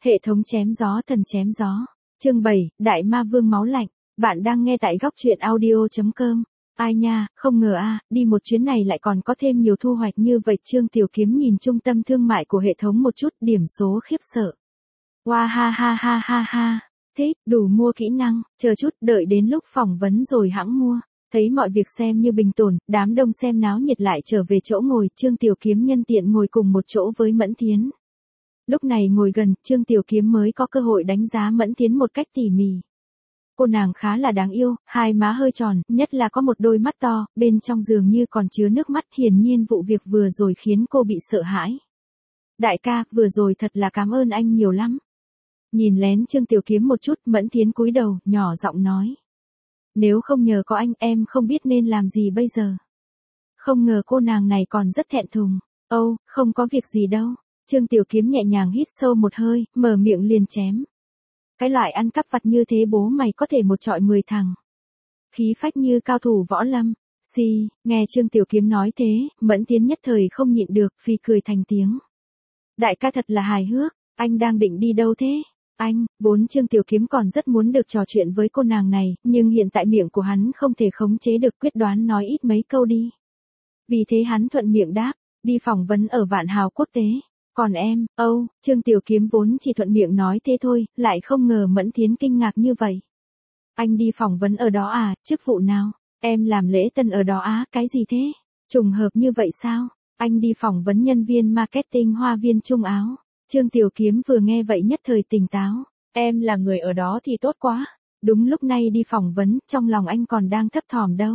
Hệ thống chém gió thần chém gió. Chương 7, Đại Ma Vương máu lạnh. Bạn đang nghe tại góc truyện audio.com. Ai nha, không ngờ đi một chuyến này lại còn có thêm nhiều thu hoạch như vậy. Trương Tiểu Kiếm nhìn trung tâm thương mại của hệ thống một chút, điểm số khiếp sợ. Wow ha ha ha ha ha. Thích, đủ mua kỹ năng, chờ chút, đợi đến lúc phỏng vấn rồi hẵng mua. Thấy mọi việc xem như bình ổn, đám đông xem náo nhiệt lại trở về chỗ ngồi, Trương Tiểu Kiếm nhân tiện ngồi cùng một chỗ với Mẫn Thiến. Lúc này ngồi gần, Trương Tiểu Kiếm mới có cơ hội đánh giá Mẫn Thiến một cách tỉ mỉ. Cô nàng khá là đáng yêu, hai má hơi tròn, nhất là có một đôi mắt to, bên trong dường như còn chứa nước mắt, hiển nhiên vụ việc vừa rồi khiến cô bị sợ hãi. Đại ca, vừa rồi thật là cảm ơn anh nhiều lắm. Nhìn lén Trương Tiểu Kiếm một chút, Mẫn Thiến cúi đầu, nhỏ giọng nói. Nếu không nhờ có anh, em không biết nên làm gì bây giờ. Không ngờ cô nàng này còn rất thẹn thùng. Không có việc gì đâu. Trương Tiểu Kiếm nhẹ nhàng hít sâu một hơi, mở miệng liền chém. Cái loại ăn cắp vặt như thế bố mày có thể một trọi 10 thằng. Khí phách như cao thủ võ lâm. Nghe Trương Tiểu Kiếm nói thế, Mẫn Thiến nhất thời không nhịn được, phì cười thành tiếng. Đại ca thật là hài hước, anh đang định đi đâu thế? Vốn Trương Tiểu Kiếm còn rất muốn được trò chuyện với cô nàng này, nhưng hiện tại miệng của hắn không thể khống chế được, quyết đoán nói ít mấy câu đi. Vì thế hắn thuận miệng đáp, đi phỏng vấn ở Vạn Hào Quốc tế. Còn em, Trương Tiểu Kiếm vốn chỉ thuận miệng nói thế thôi, lại không ngờ Mẫn Thiến kinh ngạc như vậy. Anh đi phỏng vấn ở đó à, chức vụ nào? Em làm lễ tân ở đó cái gì thế? Trùng hợp như vậy sao? Anh đi phỏng vấn nhân viên marketing Hoa Viên Trung Áo. Trương Tiểu Kiếm vừa nghe vậy nhất thời tỉnh táo. Em là người ở đó thì tốt quá. Đúng lúc này đi phỏng vấn, trong lòng anh còn đang thấp thỏm đâu.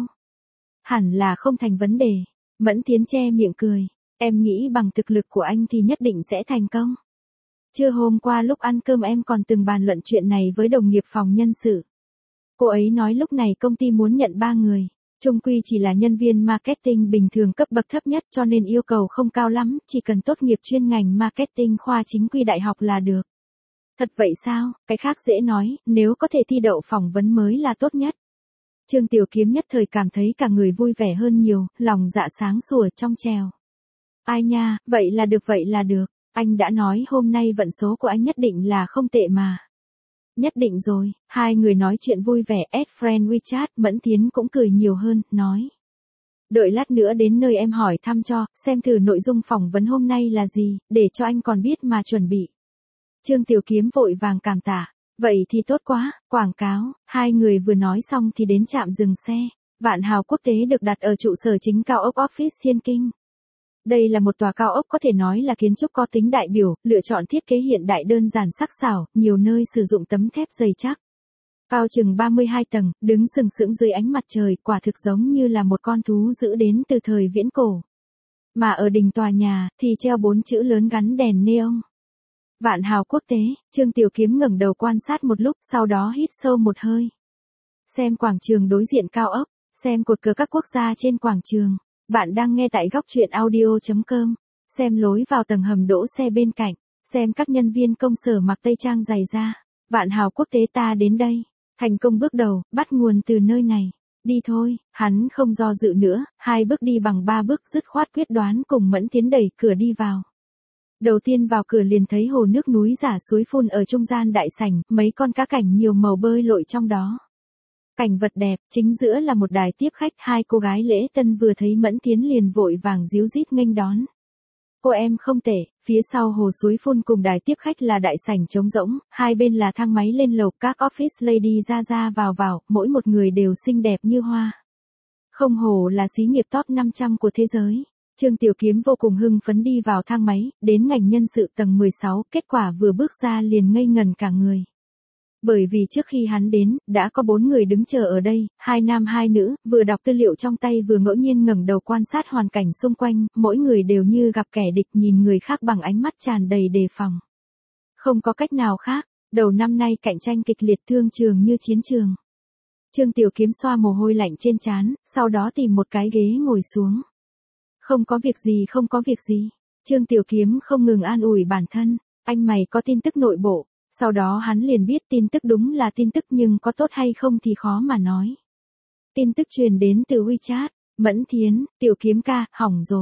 Hẳn là không thành vấn đề. Mẫn Thiến che miệng cười. Em nghĩ bằng thực lực của anh thì nhất định sẽ thành công. Trưa hôm qua lúc ăn cơm em còn từng bàn luận chuyện này với đồng nghiệp phòng nhân sự. Cô ấy nói lúc này công ty muốn nhận 3 người. Chung quy chỉ là nhân viên marketing bình thường cấp bậc thấp nhất, cho nên yêu cầu không cao lắm, chỉ cần tốt nghiệp chuyên ngành marketing khoa chính quy đại học là được. Thật vậy sao? Cái khác dễ nói, nếu có thể thi đậu phỏng vấn mới là tốt nhất. Trương Tiểu Kiếm nhất thời cảm thấy cả người vui vẻ hơn nhiều, lòng dạ sáng sủa trong trèo. Ai nha, vậy là được. Anh đã nói hôm nay vận số của anh nhất định là không tệ mà. Nhất định rồi, hai người nói chuyện vui vẻ, add friend WeChat, Mẫn Thiến cũng cười nhiều hơn, nói. Đợi lát nữa đến nơi em hỏi thăm cho, xem thử nội dung phỏng vấn hôm nay là gì, để cho anh còn biết mà chuẩn bị. Trương Tiểu Kiếm vội vàng cảm tạ. Vậy thì tốt quá, quảng cáo. Hai người vừa nói xong thì đến trạm dừng xe. Vạn Hào Quốc tế được đặt ở trụ sở chính cao ốc Office Thiên Kinh. Đây là một tòa cao ốc có thể nói là kiến trúc có tính đại biểu, lựa chọn thiết kế hiện đại đơn giản sắc sảo, nhiều nơi sử dụng tấm thép dày chắc. Cao chừng 32 tầng, đứng sừng sững dưới ánh mặt trời, quả thực giống như là một con thú dữ đến từ thời viễn cổ. Mà ở đỉnh tòa nhà thì treo 4 chữ lớn gắn đèn neon. Vạn Hào Quốc tế. Trương Tiểu Kiếm ngẩng đầu quan sát một lúc, sau đó hít sâu một hơi. Xem quảng trường đối diện cao ốc, xem cột cờ các quốc gia trên quảng trường. Bạn đang nghe tại góc truyện audio.com. Xem lối vào tầng hầm đỗ xe bên cạnh. Xem các nhân viên công sở mặc tây trang dày da. Vạn Hào Quốc tế ta đến đây. Thành công bước đầu, bắt nguồn từ nơi này. Đi thôi, hắn không do dự nữa, 2 bước đi bằng 3 bước dứt khoát quyết đoán cùng Mẫn Thiến đẩy cửa đi vào. Đầu tiên vào cửa liền thấy hồ nước núi giả suối phun ở trung gian đại sảnh, mấy con cá cảnh nhiều màu bơi lội trong đó. Cảnh vật đẹp, chính giữa là một đài tiếp khách, 2 cô gái lễ tân vừa thấy Mẫn Thiến liền vội vàng díu dít nghênh đón. Cô em không tệ, phía sau hồ suối phun cùng đài tiếp khách là đại sảnh trống rỗng, hai bên là thang máy lên lầu, các office lady ra vào, mỗi một người đều xinh đẹp như hoa. Không hổ là xí nghiệp top 500 của thế giới. Trương Tiểu Kiếm vô cùng hưng phấn đi vào thang máy, đến ngành nhân sự tầng 16, kết quả vừa bước ra liền ngây ngần cả người. Bởi vì trước khi hắn đến, đã có 4 người đứng chờ ở đây, 2 nam 2 nữ, vừa đọc tư liệu trong tay vừa ngẫu nhiên ngẩng đầu quan sát hoàn cảnh xung quanh, mỗi người đều như gặp kẻ địch, nhìn người khác bằng ánh mắt tràn đầy đề phòng. Không có cách nào khác, đầu năm nay cạnh tranh kịch liệt, thương trường như chiến trường. Trương Tiểu Kiếm xoa mồ hôi lạnh trên trán, sau đó tìm một cái ghế ngồi xuống. Không có việc gì. Trương Tiểu Kiếm không ngừng an ủi bản thân, anh mày có tin tức nội bộ. Sau đó hắn liền biết tin tức đúng là tin tức nhưng có tốt hay không thì khó mà nói. Tin tức truyền đến từ WeChat, Mẫn Thiến, Tiểu Kiếm ca, hỏng rồi.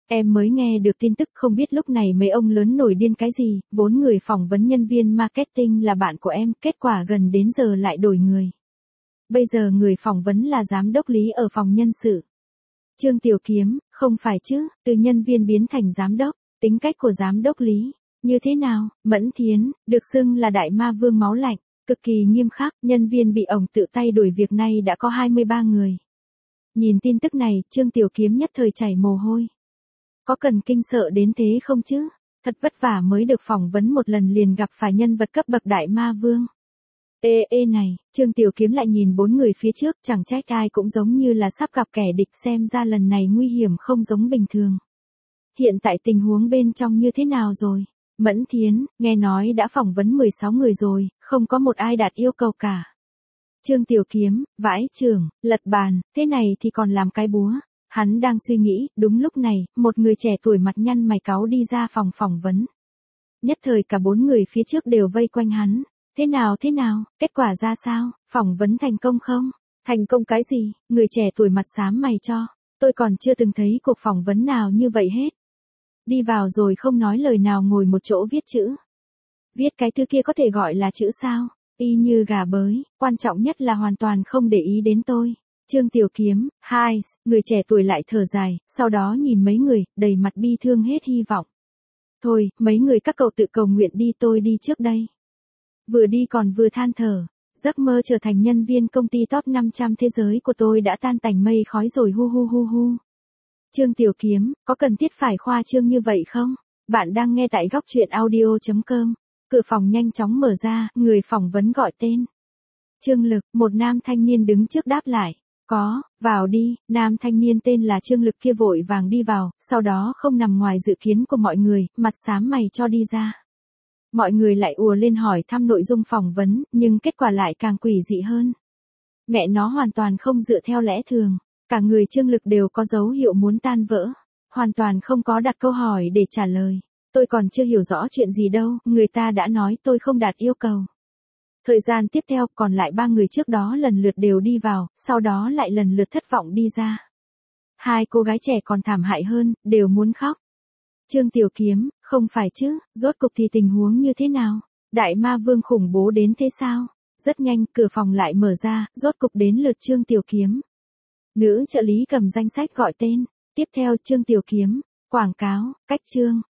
Em mới nghe được tin tức, không biết lúc này mấy ông lớn nổi điên cái gì, vốn người phỏng vấn nhân viên marketing là bạn của em, kết quả gần đến giờ lại đổi người. Bây giờ người phỏng vấn là giám đốc Lý ở phòng nhân sự. Trương Tiểu Kiếm, không phải chứ, từ nhân viên biến thành giám đốc, tính cách của giám đốc Lý, như thế nào? Mẫn Thiến, được xưng là đại ma vương máu lạnh, cực kỳ nghiêm khắc, nhân viên bị ổng tự tay đuổi việc này đã có 23 người. Nhìn tin tức này, Trương Tiểu Kiếm nhất thời chảy mồ hôi. Có cần kinh sợ đến thế không chứ? Thật vất vả mới được phỏng vấn một lần liền gặp phải nhân vật cấp bậc đại ma vương. Ê này, Trương Tiểu Kiếm lại nhìn 4 người phía trước, chẳng trách ai cũng giống như là sắp gặp kẻ địch, xem ra lần này nguy hiểm không giống bình thường. Hiện tại tình huống bên trong như thế nào rồi? Mẫn Thiến, nghe nói đã phỏng vấn 16 người rồi, không có một ai đạt yêu cầu cả. Trương Tiểu Kiếm, vãi chưởng, lật bàn, thế này thì còn làm cái búa. Hắn đang suy nghĩ, đúng lúc này, một người trẻ tuổi mặt nhăn mày cáu đi ra phòng phỏng vấn. Nhất thời cả 4 người phía trước đều vây quanh hắn. Thế nào, kết quả ra sao, phỏng vấn thành công không? Thành công cái gì? Người trẻ tuổi mặt xám mày cho. Tôi còn chưa từng thấy cuộc phỏng vấn nào như vậy hết. Đi vào rồi không nói lời nào, ngồi một chỗ viết chữ. Viết cái thứ kia có thể gọi là chữ sao? Y như gà bới, quan trọng nhất là hoàn toàn không để ý đến tôi. Trương Tiểu Kiếm, hai, người trẻ tuổi lại thở dài, sau đó nhìn mấy người, đầy mặt bi thương hết hy vọng. Thôi, mấy người các cậu tự cầu nguyện đi, tôi đi trước đây. Vừa đi còn vừa than thở, giấc mơ trở thành nhân viên công ty top 500 thế giới của tôi đã tan tành mây khói rồi, hu. Trương Tiểu Kiếm, có cần thiết phải khoa trương như vậy không? Bạn đang nghe tại góc truyện audio.com. Cửa phòng nhanh chóng mở ra, người phỏng vấn gọi tên. Trương Lực, một nam thanh niên đứng trước đáp lại. Có, vào đi. Nam thanh niên tên là Trương Lực kia vội vàng đi vào, sau đó không nằm ngoài dự kiến của mọi người, mặt xám mày cho đi ra. Mọi người lại ùa lên hỏi thăm nội dung phỏng vấn, nhưng kết quả lại càng quỷ dị hơn. Mẹ nó hoàn toàn không dựa theo lẽ thường. Cả người Trương Lực đều có dấu hiệu muốn tan vỡ. Hoàn toàn không có đặt câu hỏi để trả lời. Tôi còn chưa hiểu rõ chuyện gì đâu, người ta đã nói tôi không đạt yêu cầu. Thời gian tiếp theo, còn lại 3 người trước đó lần lượt đều đi vào, sau đó lại lần lượt thất vọng đi ra. 2 cô gái trẻ còn thảm hại hơn, đều muốn khóc. Trương Tiểu Kiếm, không phải chứ, rốt cục thì tình huống như thế nào? Đại ma vương khủng bố đến thế sao? Rất nhanh, cửa phòng lại mở ra, rốt cục đến lượt Trương Tiểu Kiếm. Nữ trợ lý cầm danh sách gọi tên. Tiếp theo Trương Tiểu Kiếm, quảng cáo, cách chương,